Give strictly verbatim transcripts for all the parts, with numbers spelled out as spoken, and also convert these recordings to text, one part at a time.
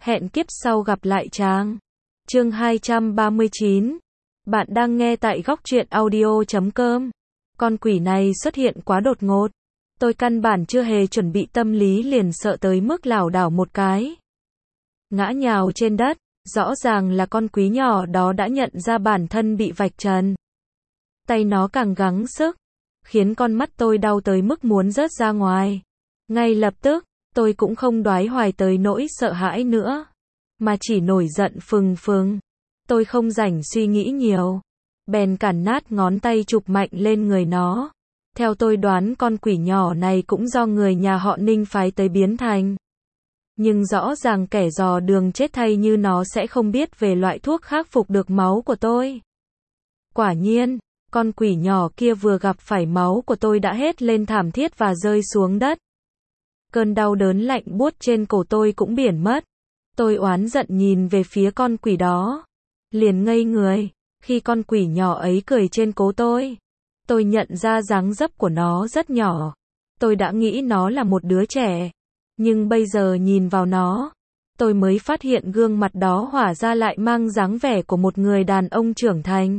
Hẹn kiếp sau gặp lại chàng. Chương hai trăm ba mươi chín. Bạn đang nghe tại góc truyện audio chấm com. Con quỷ này xuất hiện quá đột ngột. Tôi căn bản chưa hề chuẩn bị tâm lý liền sợ tới mức lảo đảo một cái. Ngã nhào trên đất, rõ ràng là con quỷ nhỏ đó đã nhận ra bản thân bị vạch trần. Tay nó càng gắng sức, khiến con mắt tôi đau tới mức muốn rớt ra ngoài. Ngay lập tức, tôi cũng không đoái hoài tới nỗi sợ hãi nữa, mà chỉ nổi giận phừng phừng. Tôi không rảnh suy nghĩ nhiều, bèn cản nát ngón tay chụp mạnh lên người nó. Theo tôi đoán con quỷ nhỏ này cũng do người nhà họ Ninh phái tới biến thành. Nhưng rõ ràng kẻ dò đường chết thay như nó sẽ không biết về loại thuốc khắc phục được máu của tôi. Quả nhiên, con quỷ nhỏ kia vừa gặp phải máu của tôi đã hét lên thảm thiết và rơi xuống đất. Cơn đau đớn lạnh buốt trên cổ tôi cũng biển mất. Tôi oán giận nhìn về phía con quỷ đó, liền ngây người, khi con quỷ nhỏ ấy cười trên cổ tôi. Tôi nhận ra dáng dấp của nó rất nhỏ. Tôi đã nghĩ nó là một đứa trẻ. Nhưng bây giờ nhìn vào nó, tôi mới phát hiện gương mặt đó hóa ra lại mang dáng vẻ của một người đàn ông trưởng thành.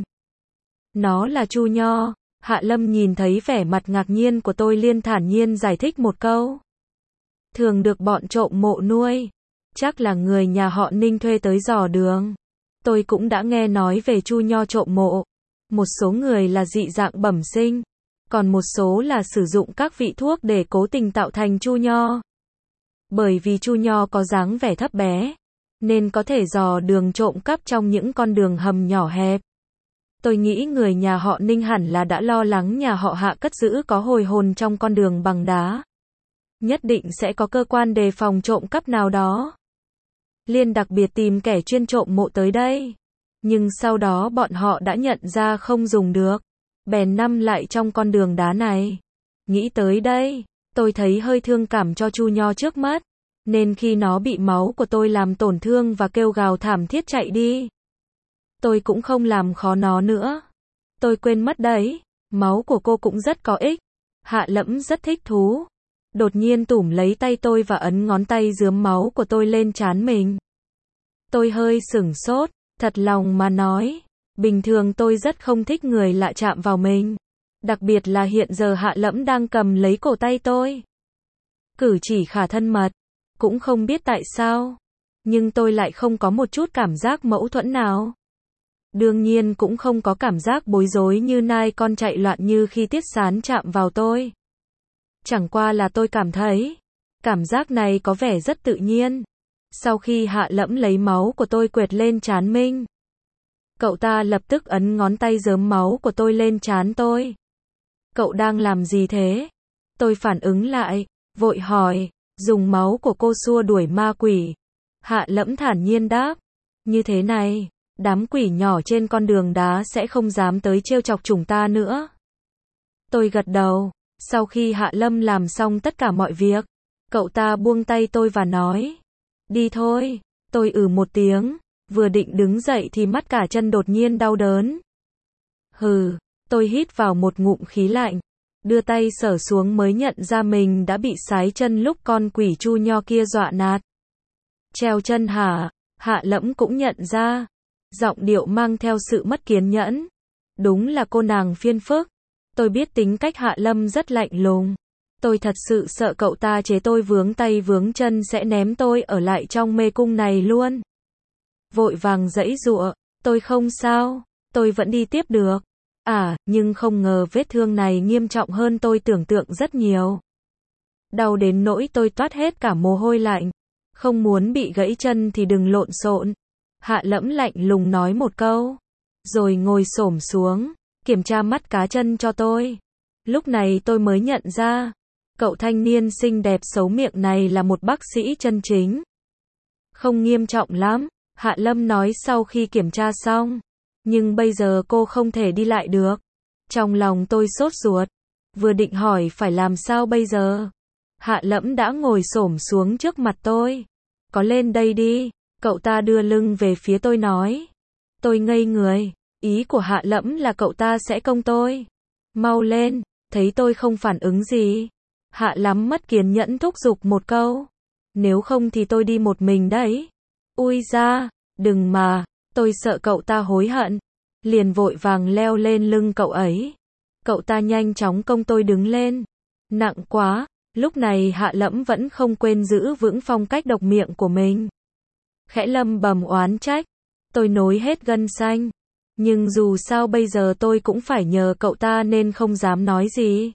Nó là Chu Nho. Hạ Lâm nhìn thấy vẻ mặt ngạc nhiên của tôi liền thản nhiên giải thích một câu. Thường được bọn trộm mộ nuôi. Chắc là người nhà họ Ninh thuê tới dò đường. Tôi cũng đã nghe nói về Chu Nho trộm mộ. Một số người là dị dạng bẩm sinh, còn một số là sử dụng các vị thuốc để cố tình tạo thành Chu Nho. Bởi vì Chu Nho có dáng vẻ thấp bé, nên có thể dò đường trộm cắp trong những con đường hầm nhỏ hẹp. Tôi nghĩ người nhà họ Ninh hẳn là đã lo lắng nhà họ Hạ cất giữ có hồi hồn trong con đường bằng đá. Nhất định sẽ có cơ quan đề phòng trộm cắp nào đó. Liên đặc biệt tìm kẻ chuyên trộm mộ tới đây. Nhưng sau đó bọn họ đã nhận ra không dùng được, bèn nằm lại trong con đường đá này. Nghĩ tới đây, tôi thấy hơi thương cảm cho Chu Nho trước mắt, nên khi nó bị máu của tôi làm tổn thương và kêu gào thảm thiết chạy đi, tôi cũng không làm khó nó nữa. Tôi quên mất đấy, máu của cô cũng rất có ích. Hạ Lẫm rất thích thú, đột nhiên tủm lấy tay tôi và ấn ngón tay rướm máu của tôi lên trán mình. Tôi hơi sửng sốt, thật lòng mà nói, bình thường tôi rất không thích người lạ chạm vào mình. Đặc biệt là hiện giờ Hạ Lẫm đang cầm lấy cổ tay tôi. Cử chỉ khá thân mật, cũng không biết tại sao, nhưng tôi lại không có một chút cảm giác mâu thuẫn nào. Đương nhiên cũng không có cảm giác bối rối như nai con chạy loạn như khi Tiết Sán chạm vào tôi. Chẳng qua là tôi cảm thấy, cảm giác này có vẻ rất tự nhiên. Sau khi Hạ Lẫm lấy máu của tôi quệt lên trán mình, cậu ta lập tức ấn ngón tay rớm máu của tôi lên trán tôi. Cậu đang làm gì thế? Tôi phản ứng lại, vội hỏi, dùng máu của cô xua đuổi ma quỷ. Hạ Lẫm thản nhiên đáp, như thế này, đám quỷ nhỏ trên con đường đá sẽ không dám tới trêu chọc chúng ta nữa. Tôi gật đầu. Sau khi Hạ Lâm làm xong tất cả mọi việc, cậu ta buông tay tôi và nói, đi thôi. Tôi ừ một tiếng, vừa định đứng dậy thì mắt cả chân đột nhiên đau đớn. Hừ, tôi hít vào một ngụm khí lạnh, đưa tay sờ xuống mới nhận ra mình đã bị sái chân lúc con quỷ Chu Nho kia dọa nạt. Treo chân hả? Hạ Lẫm cũng nhận ra, giọng điệu mang theo sự mất kiên nhẫn. Đúng là cô nàng phiền phức. Tôi biết tính cách Hạ Lâm rất lạnh lùng. Tôi thật sự sợ cậu ta chế tôi vướng tay vướng chân sẽ ném tôi ở lại trong mê cung này luôn. Vội vàng giãy giụa, tôi không sao, tôi vẫn đi tiếp được. À, nhưng không ngờ vết thương này nghiêm trọng hơn tôi tưởng tượng rất nhiều. Đau đến nỗi tôi toát hết cả mồ hôi lạnh. Không muốn bị gãy chân thì đừng lộn xộn. Hạ Lẫm lạnh lùng nói một câu, rồi ngồi xổm xuống, kiểm tra mắt cá chân cho tôi. Lúc này tôi mới nhận ra, cậu thanh niên xinh đẹp xấu miệng này là một bác sĩ chân chính. Không nghiêm trọng lắm, Hạ Lâm nói sau khi kiểm tra xong. Nhưng bây giờ cô không thể đi lại được. Trong lòng tôi sốt ruột, vừa định hỏi phải làm sao bây giờ. Hạ Lẫm đã ngồi xổm xuống trước mặt tôi. Có lên đây đi, cậu ta đưa lưng về phía tôi nói. Tôi ngây người, ý của Hạ Lẫm là cậu ta sẽ công tôi. Mau lên, thấy tôi không phản ứng gì. Hạ Lẫm mất kiên nhẫn thúc giục một câu. Nếu không thì tôi đi một mình đấy. Ui da, đừng mà, tôi sợ cậu ta hối hận. Liền vội vàng leo lên lưng cậu ấy. Cậu ta nhanh chóng cong tôi đứng lên. Nặng quá, lúc này Hạ Lẫm vẫn không quên giữ vững phong cách độc miệng của mình. Khẽ lầm bầm oán trách. Tôi nối hết gân xanh. Nhưng dù sao bây giờ tôi cũng phải nhờ cậu ta nên không dám nói gì.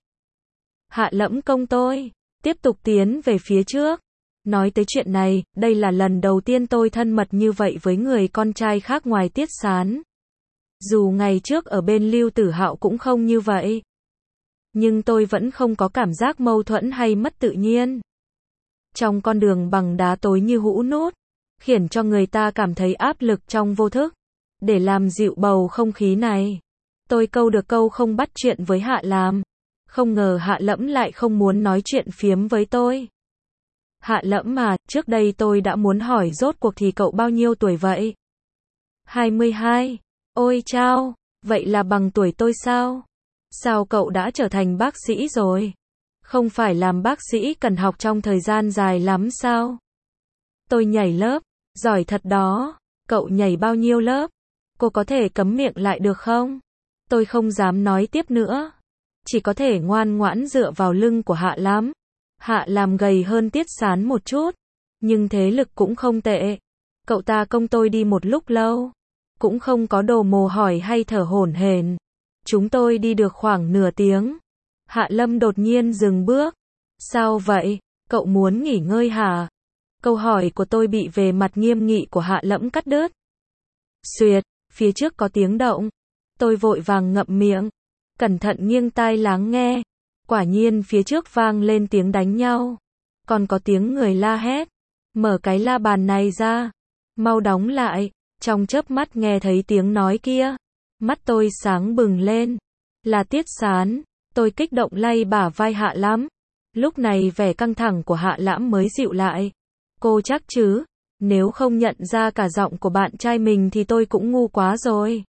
Hạ Lẫm cong tôi, tiếp tục tiến về phía trước. Nói tới chuyện này, đây là lần đầu tiên tôi thân mật như vậy với người con trai khác ngoài Tiết Sán. Dù ngày trước ở bên Lưu Tử Hạo cũng không như vậy. Nhưng tôi vẫn không có cảm giác mâu thuẫn hay mất tự nhiên. Trong con đường bằng đá tối như hũ nút, khiến cho người ta cảm thấy áp lực trong vô thức. Để làm dịu bầu không khí này, tôi câu được câu không bắt chuyện với Hạ Lam. Không ngờ Hạ Lẫm lại không muốn nói chuyện phiếm với tôi. Hạ Lẫm mà, trước đây tôi đã muốn hỏi rốt cuộc thì cậu bao nhiêu tuổi vậy? hai mươi hai. Ôi chao, vậy là bằng tuổi tôi sao? Sao cậu đã trở thành bác sĩ rồi? Không phải làm bác sĩ cần học trong thời gian dài lắm sao? Tôi nhảy lớp, giỏi thật đó. Cậu nhảy bao nhiêu lớp? Cô có thể cấm miệng lại được không? Tôi không dám nói tiếp nữa. Chỉ có thể ngoan ngoãn dựa vào lưng của Hạ Lam. Hạ Lam gầy hơn Tiết Sán một chút, nhưng thế lực cũng không tệ. Cậu ta cong tôi đi một lúc lâu, cũng không có đồ mồ hỏi hay thở hổn hển. Chúng tôi đi được khoảng nửa tiếng. Hạ Lâm đột nhiên dừng bước. Sao vậy? Cậu muốn nghỉ ngơi hả? Câu hỏi của tôi bị vẻ mặt nghiêm nghị của Hạ Lẫm cắt đứt. Xuyệt, phía trước có tiếng động. Tôi vội vàng ngậm miệng, cẩn thận nghiêng tai lắng nghe. Quả nhiên phía trước vang lên tiếng đánh nhau. Còn có tiếng người la hét. Mở cái la bàn này ra. Mau đóng lại. Trong chớp mắt nghe thấy tiếng nói kia. Mắt tôi sáng bừng lên. Là Tiết Sán. Tôi kích động lay bả vai Hạ Lam. Lúc này vẻ căng thẳng của Hạ Lãm mới dịu lại. Cô chắc chứ? Nếu không nhận ra cả giọng của bạn trai mình thì tôi cũng ngu quá rồi.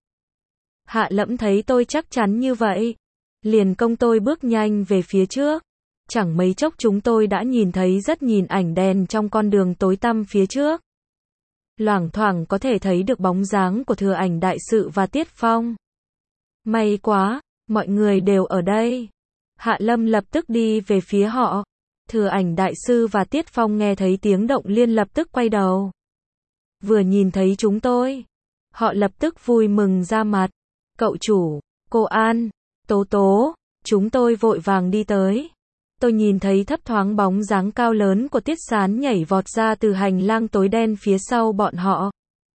Hạ Lẫm thấy tôi chắc chắn như vậy, liền cong tôi bước nhanh về phía trước. Chẳng mấy chốc chúng tôi đã nhìn thấy rất nhìn ảnh đèn trong con đường tối tăm phía trước. Loảng thoảng có thể thấy được bóng dáng của Thừa Ảnh đại sự và Tiết Phong. May quá, mọi người đều ở đây. Hạ Lâm lập tức đi về phía họ. Thừa Ảnh đại sư và Tiết Phong nghe thấy tiếng động liền lập tức quay đầu. Vừa nhìn thấy chúng tôi, họ lập tức vui mừng ra mặt. Cậu chủ, cô An, Tố Tố, chúng tôi vội vàng đi tới. Tôi nhìn thấy thấp thoáng bóng dáng cao lớn của Tiết Sán nhảy vọt ra từ hành lang tối đen phía sau bọn họ.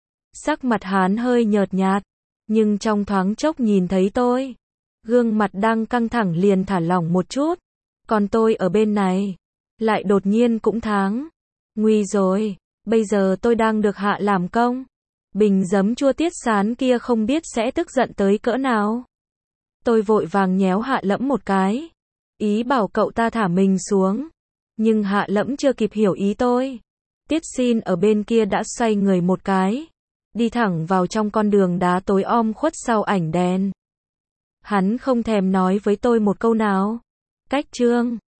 Sắc mặt hắn hơi nhợt nhạt, nhưng trong thoáng chốc nhìn thấy tôi, gương mặt đang căng thẳng liền thả lỏng một chút. Còn tôi ở bên này, lại đột nhiên cũng tháng. Nguy rồi, bây giờ tôi đang được Hạ làm công. Bình giấm chua Tiết Sán kia không biết sẽ tức giận tới cỡ nào. Tôi vội vàng nhéo Hạ Lẫm một cái, ý bảo cậu ta thả mình xuống. Nhưng Hạ Lẫm chưa kịp hiểu ý tôi. Tiết Xin ở bên kia đã xoay người một cái, đi thẳng vào trong con đường đá tối om khuất sau ảnh đèn. Hắn không thèm nói với tôi một câu nào. Cách chương